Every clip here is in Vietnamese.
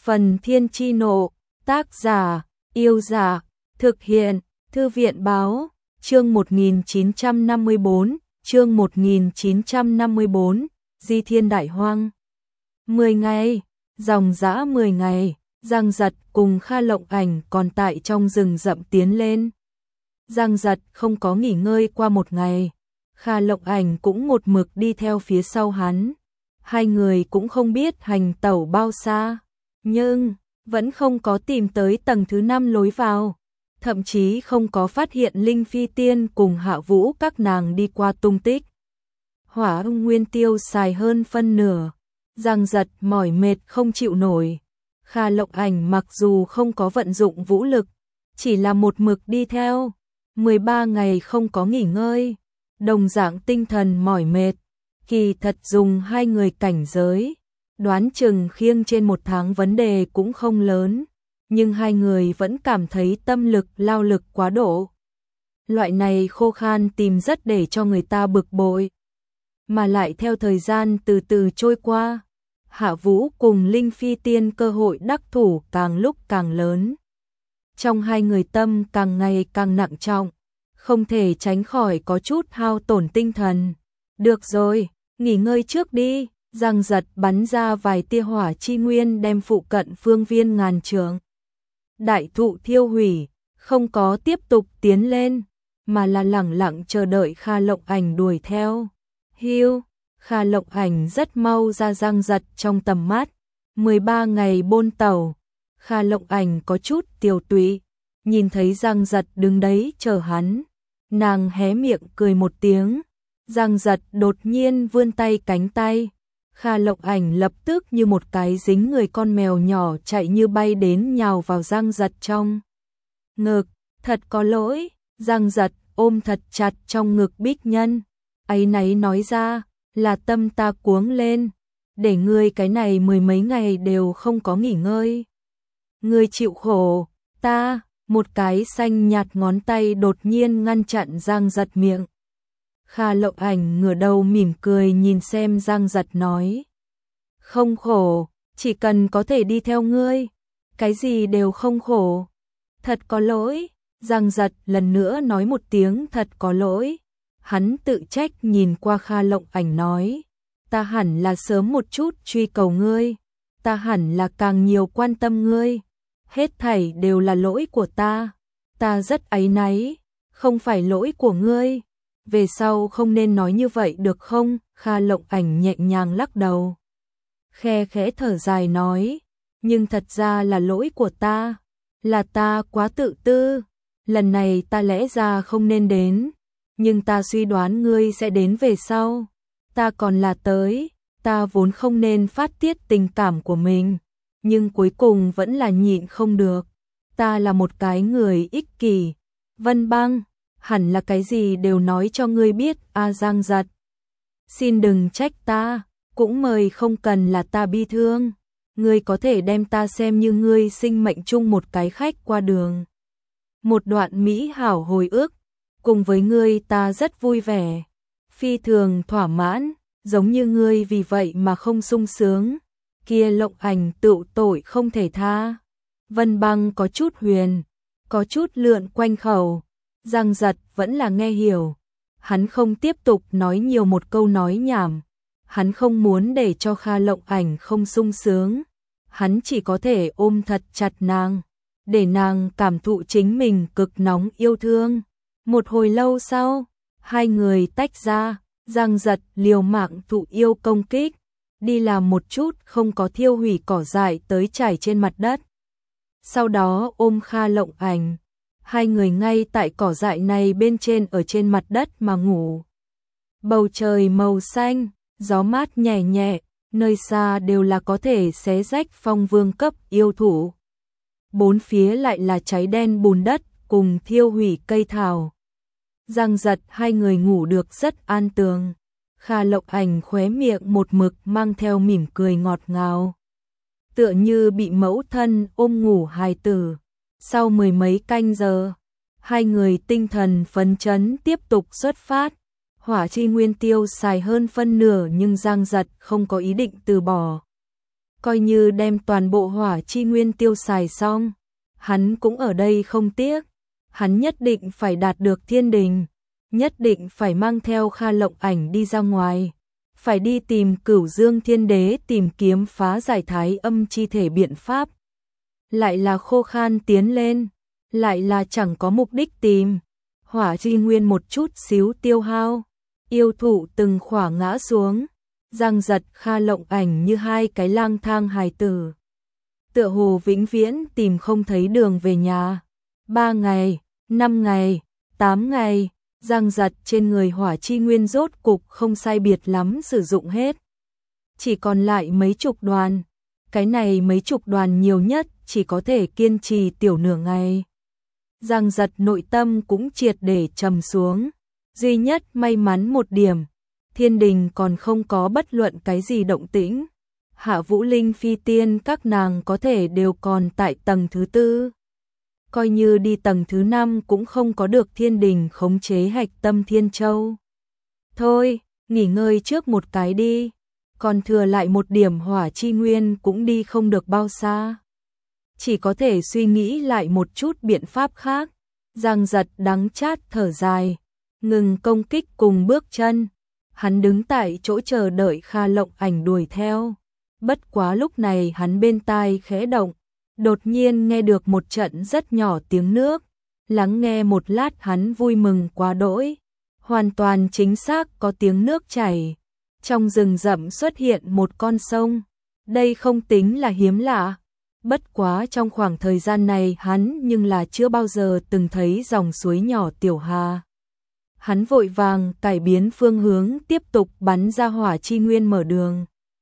Phần Thiên Chi Nộ, tác giả, Yêu Dạ, thực hiện, Thư viện Báo, chương 1954, chương 1954, Di Thiên Đại Hoang. 10 ngày, dòng dã 10 ngày, Giang Giật cùng Kha Lộng Ảnh còn tại trong rừng rậm tiến lên. Giang Giật không có nghỉ ngơi qua một ngày, Kha Lộng Ảnh cũng một mực đi theo phía sau hắn. Hai người cũng không biết hành tẩu bao xa, nhưng vẫn không có tìm tới tầng thứ 5 lối vào, thậm chí không có phát hiện Linh Phi Tiên cùng Hạ Vũ các nàng đi qua tung tích. Hỏa nguyên tiêu xài hơn phân nửa, Giang Giật mỏi mệt không chịu nổi. Kha Lộng Ảnh mặc dù không có vận dụng vũ lực, chỉ là một mực đi theo, 13 ngày không có nghỉ ngơi, đồng dạng tinh thần mỏi mệt. Kỳ thật dùng hai người cảnh giới, đoán chừng khiêng trên một tháng vấn đề cũng không lớn, nhưng hai người vẫn cảm thấy tâm lực lao lực quá độ. Loại này khô khan tìm rất để cho người ta bực bội, mà lại theo thời gian từ từ trôi qua, Hạ Vũ cùng Linh Phi Tiên cơ hội đắc thủ càng lúc càng lớn. Trong hai người tâm càng ngày càng nặng trọng, không thể tránh khỏi có chút hao tổn tinh thần. Được rồi, nghỉ ngơi trước đi. Giang Giật bắn ra vài tia hỏa chi nguyên đem phụ cận phương viên ngàn trượng đại thụ thiêu hủy, không có tiếp tục tiến lên, mà là lẳng lặng chờ đợi Kha Lộng Ảnh đuổi theo. Hiu, Kha Lộng Ảnh rất mau ra Giang Giật trong tầm mắt. 13 ngày bôn tàu, Kha Lộng Ảnh có chút tiều tụy, nhìn thấy Giang Giật đứng đấy chờ hắn, nàng hé miệng cười một tiếng. Giang Giật đột nhiên vươn tay cánh tay, Kha Lộng Ảnh lập tức như một cái dính người con mèo nhỏ chạy như bay đến nhào vào Giang Giật trong ngực. Thật có lỗi, Giang Giật ôm thật chặt trong ngực Bích Nhân, áy náy nói ra, là tâm ta cuống lên, để ngươi cái này 10 mấy ngày đều không có nghỉ ngơi. Ngươi chịu khổ, ta, một cái xanh nhạt ngón tay đột nhiên ngăn chặn Giang Giật miệng. Kha Lộng Ảnh ngửa đầu mỉm cười nhìn xem Giang Giật nói, không khổ, chỉ cần có thể đi theo ngươi, cái gì đều không khổ. Thật có lỗi, Giang Giật lần nữa nói một tiếng thật có lỗi. Hắn tự trách nhìn qua Kha Lộng Ảnh nói, ta hẳn là sớm một chút truy cầu ngươi, ta hẳn là càng nhiều quan tâm ngươi, hết thảy đều là lỗi của ta rất áy náy, không phải lỗi của ngươi. Về sau không nên nói như vậy được không? Kha Lộng Ảnh nhẹ nhàng lắc đầu, khe khẽ thở dài nói, nhưng thật ra là lỗi của ta, là ta quá tự tư, lần này ta lẽ ra không nên đến, nhưng ta suy đoán ngươi sẽ đến về sau, ta còn là tới, ta vốn không nên phát tiết tình cảm của mình, nhưng cuối cùng vẫn là nhịn không được, ta là một cái người ích kỷ. Vân Băng, hẳn là cái gì đều nói cho ngươi biết. Giang Giật, xin đừng trách ta, cũng mời không cần là ta bi thương, ngươi có thể đem ta xem như ngươi sinh mệnh chung một cái khách qua đường. Một đoạn mỹ hảo hồi ức, cùng với ngươi ta rất vui vẻ, phi thường thỏa mãn, giống như ngươi vì vậy mà không sung sướng, kia Lộng Ảnh tựu tội không thể tha. Vân Băng có chút huyền, có chút lượn quanh khẩu. Giang Giật vẫn là nghe hiểu, hắn không tiếp tục nói nhiều một câu nói nhảm, hắn không muốn để cho Kha Lộng Ảnh không sung sướng, hắn chỉ có thể ôm thật chặt nàng, để nàng cảm thụ chính mình cực nóng yêu thương. Một hồi lâu sau, hai người tách ra, Giang Giật liều mạng thụ yêu công kích, đi làm một chút không có thiêu hủy cỏ dại tới trải trên mặt đất. Sau đó ôm Kha Lộng Ảnh, hai người ngay tại cỏ dại này bên trên ở trên mặt đất mà ngủ. Bầu trời màu xanh, gió mát nhẹ nhẹ, nơi xa đều là có thể xé rách phong vương cấp yêu thủ. Bốn phía lại là cháy đen bùn đất cùng thiêu hủy cây thảo. Giang Giật hai người ngủ được rất an tường. Kha Lộng Ảnh khóe miệng một mực mang theo mỉm cười ngọt ngào, tựa như bị mẫu thân ôm ngủ hài tử. Sau 10 mấy canh giờ, hai người tinh thần phấn chấn tiếp tục xuất phát. Hỏa chi nguyên tiêu xài hơn phân nửa nhưng Giang Giật không có ý định từ bỏ. coi như đem toàn bộ hỏa chi nguyên tiêu xài xong, hắn cũng ở đây không tiếc. Hắn nhất định phải đạt được thiên đình, nhất định phải mang theo Kha Lộng Ảnh đi ra ngoài, phải đi tìm Cửu Dương Thiên Đế tìm kiếm phá giải thái âm chi thể biện pháp. Lại là khô khan tiến lên, lại là chẳng có mục đích tìm. Hỏa chi nguyên một chút xíu tiêu hao, yêu thụ từng khỏa ngã xuống, Giang Giật Kha Lộng Ảnh như hai cái lang thang hài tử. Tựa hồ vĩnh viễn tìm không thấy đường về nhà. 3 ngày, 5 ngày, 8 ngày, Giang Giật trên người hỏa chi nguyên rốt cục không sai biệt lắm sử dụng hết. Chỉ còn lại mấy chục đoàn, cái này mấy chục đoàn nhiều nhất chỉ có thể kiên trì tiểu nửa ngày. Giang Giật nội tâm cũng triệt để trầm xuống, duy nhất may mắn một điểm, thiên đình còn không có bất luận cái gì động tĩnh. Hạ Vũ Linh Phi Tiên các nàng có thể đều còn tại tầng thứ 4. Coi như đi tầng thứ 5 cũng không có được thiên đình khống chế hạch tâm Thiên Châu. Thôi, nghỉ ngơi trước một cái đi, còn thừa lại một điểm hỏa chi nguyên cũng đi không được bao xa. Chỉ có thể suy nghĩ lại một chút biện pháp khác. Giang Giật đắng chát thở dài, ngừng công kích cùng bước chân. Hắn đứng tại chỗ chờ đợi Kha Lộng Ảnh đuổi theo. Bất quá lúc này hắn bên tai khẽ động, đột nhiên nghe được một trận rất nhỏ tiếng nước. Lắng nghe một lát hắn vui mừng quá đỗi. Hoàn toàn chính xác có tiếng nước chảy. Trong rừng rậm xuất hiện một con sông. Đây không tính là hiếm lạ. Bất quá trong khoảng thời gian này hắn nhưng là chưa bao giờ từng thấy dòng suối nhỏ tiểu hà. Hắn vội vàng cải biến phương hướng tiếp tục bắn ra hỏa chi nguyên mở đường.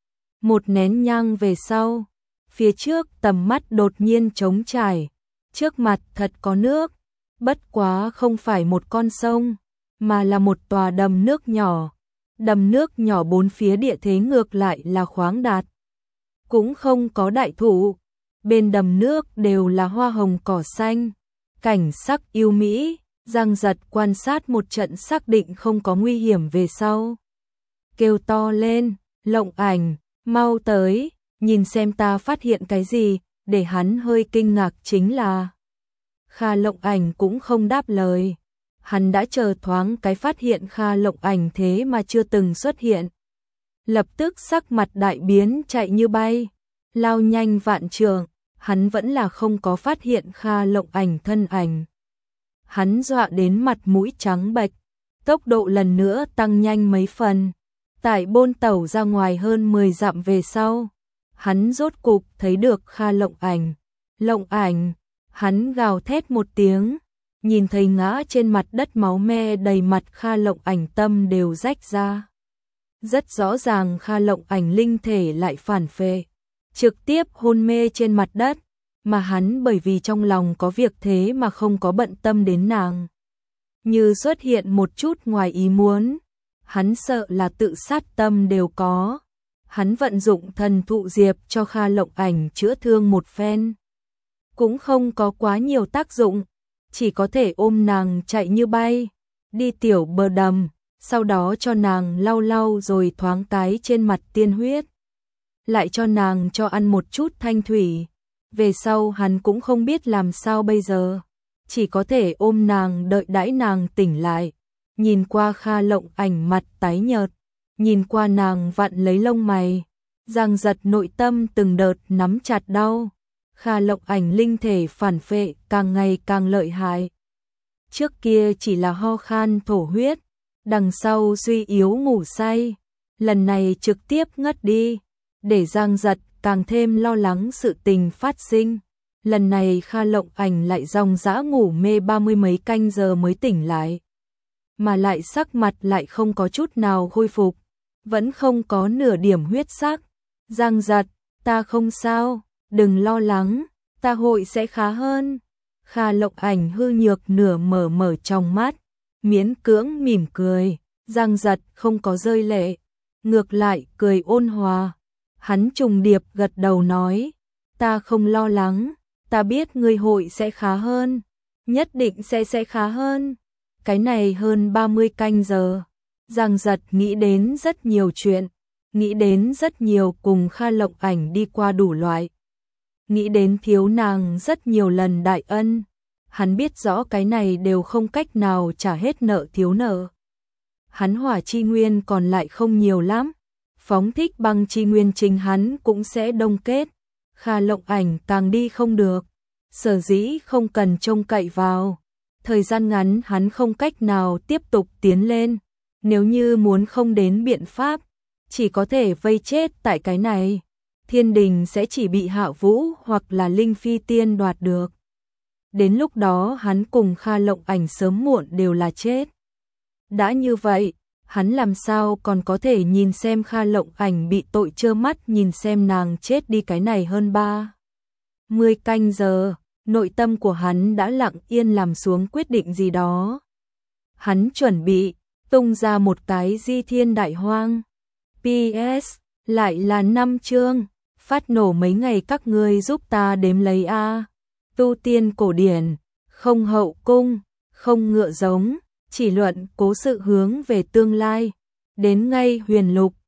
Một nén nhang về sau, phía trước tầm mắt đột nhiên trống trải, trước mặt thật có nước, bất quá không phải một con sông, mà là một tòa đầm nước nhỏ. Đầm nước nhỏ bốn phía địa thế ngược lại là khoáng đạt, cũng không có đại thụ, bên đầm nước đều là hoa hồng cỏ xanh, cảnh sắc yêu mỹ. Giang Giật quan sát một trận xác định không có nguy hiểm về sau, kêu to lên, Lộng Ảnh, mau tới, nhìn xem ta phát hiện cái gì. Để hắn hơi kinh ngạc chính là Kha Lộng Ảnh cũng không đáp lời. Hắn đã chờ thoáng cái phát hiện Kha Lộng Ảnh thế mà chưa từng xuất hiện. Lập tức sắc mặt đại biến chạy như bay, lao nhanh vạn trượng, hắn vẫn là không có phát hiện Kha Lộng Ảnh thân ảnh. Hắn dọa đến mặt mũi trắng bệch, tốc độ lần nữa tăng nhanh mấy phần. Tại bôn tẩu ra ngoài hơn 10 dặm về sau, hắn rốt cục thấy được Kha Lộng Ảnh. Lộng Ảnh, hắn gào thét một tiếng, nhìn thấy ngã trên mặt đất máu me đầy mặt Kha Lộng Ảnh tâm đều rách ra. Rất rõ ràng Kha Lộng Ảnh linh thể lại phản phệ, trực tiếp hôn mê trên mặt đất, mà hắn bởi vì trong lòng có việc thế mà không có bận tâm đến nàng. Như xuất hiện một chút ngoài ý muốn, hắn sợ là tự sát tâm đều có. Hắn vận dụng thần thụ diệp cho Kha Lộng Ảnh chữa thương một phen, cũng không có quá nhiều tác dụng, chỉ có thể ôm nàng chạy như bay, đi tiểu bờ đầm, sau đó cho nàng lau lau rồi thoáng cái trên mặt tiên huyết, lại cho nàng cho ăn một chút thanh thủy. Về sau hắn cũng không biết làm sao bây giờ, chỉ có thể ôm nàng đợi đãi nàng tỉnh lại. Nhìn qua Kha Lộng Ảnh mặt tái nhợt, nhìn qua nàng vặn lấy lông mày, Giang Giật nội tâm từng đợt nắm chặt đau. Kha Lộng Ảnh linh thể phản phệ càng ngày càng lợi hại. Trước kia chỉ là ho khan thổ huyết, đằng sau suy yếu ngủ say, lần này trực tiếp ngất đi, để Giang Giật càng thêm lo lắng sự tình phát sinh. Lần này Kha Lộng Ảnh lại dòng dã ngủ mê 30 mấy canh giờ mới tỉnh lại, mà lại sắc mặt lại không có chút nào khôi phục, vẫn không có nửa điểm huyết sắc. Giang Giật, ta không sao, đừng lo lắng, ta hội sẽ khá hơn. Kha Lộng Ảnh hư nhược nửa mở trong mắt, miễn cưỡng mỉm cười. Giang Giật không có rơi lệ, ngược lại cười ôn hòa. Hắn trùng điệp gật đầu nói, ta không lo lắng, ta biết ngươi hội sẽ khá hơn, nhất định sẽ khá hơn. Cái này hơn 30 canh giờ, Giang Giật nghĩ đến rất nhiều chuyện, nghĩ đến rất nhiều cùng Kha Lộng Ảnh đi qua đủ loại. Nghĩ đến thiếu nàng rất nhiều lần đại ân, hắn biết rõ cái này đều không cách nào trả hết nợ thiếu nợ. Hắn hỏa chi nguyên còn lại không nhiều lắm, phóng thích băng chi nguyên chính hắn cũng sẽ đông kết, Kha Lộng Ảnh càng đi không được, sở dĩ không cần trông cậy vào. Thời gian ngắn hắn không cách nào tiếp tục tiến lên, nếu như muốn không đến biện pháp, chỉ có thể vây chết tại cái này. Thiên đình sẽ chỉ bị Hạ Vũ hoặc là Linh Phi Tiên đoạt được. Đến lúc đó hắn cùng Kha Lộng Ảnh sớm muộn đều là chết. Đã như vậy, hắn làm sao còn có thể nhìn xem Kha Lộng Ảnh bị tội trơ mắt nhìn xem nàng chết đi cái này hơn 30 canh giờ, nội tâm của hắn đã lặng yên làm xuống quyết định gì đó. Hắn chuẩn bị tung ra một cái di thiên đại hoang. PS, lại là 5 chương, phát nổ mấy ngày các ngươi giúp ta đếm lấy a. Tu tiên cổ điển, không hậu cung, không ngựa giống, chỉ luận cố sự hướng về tương lai. Đến ngay huyền lục,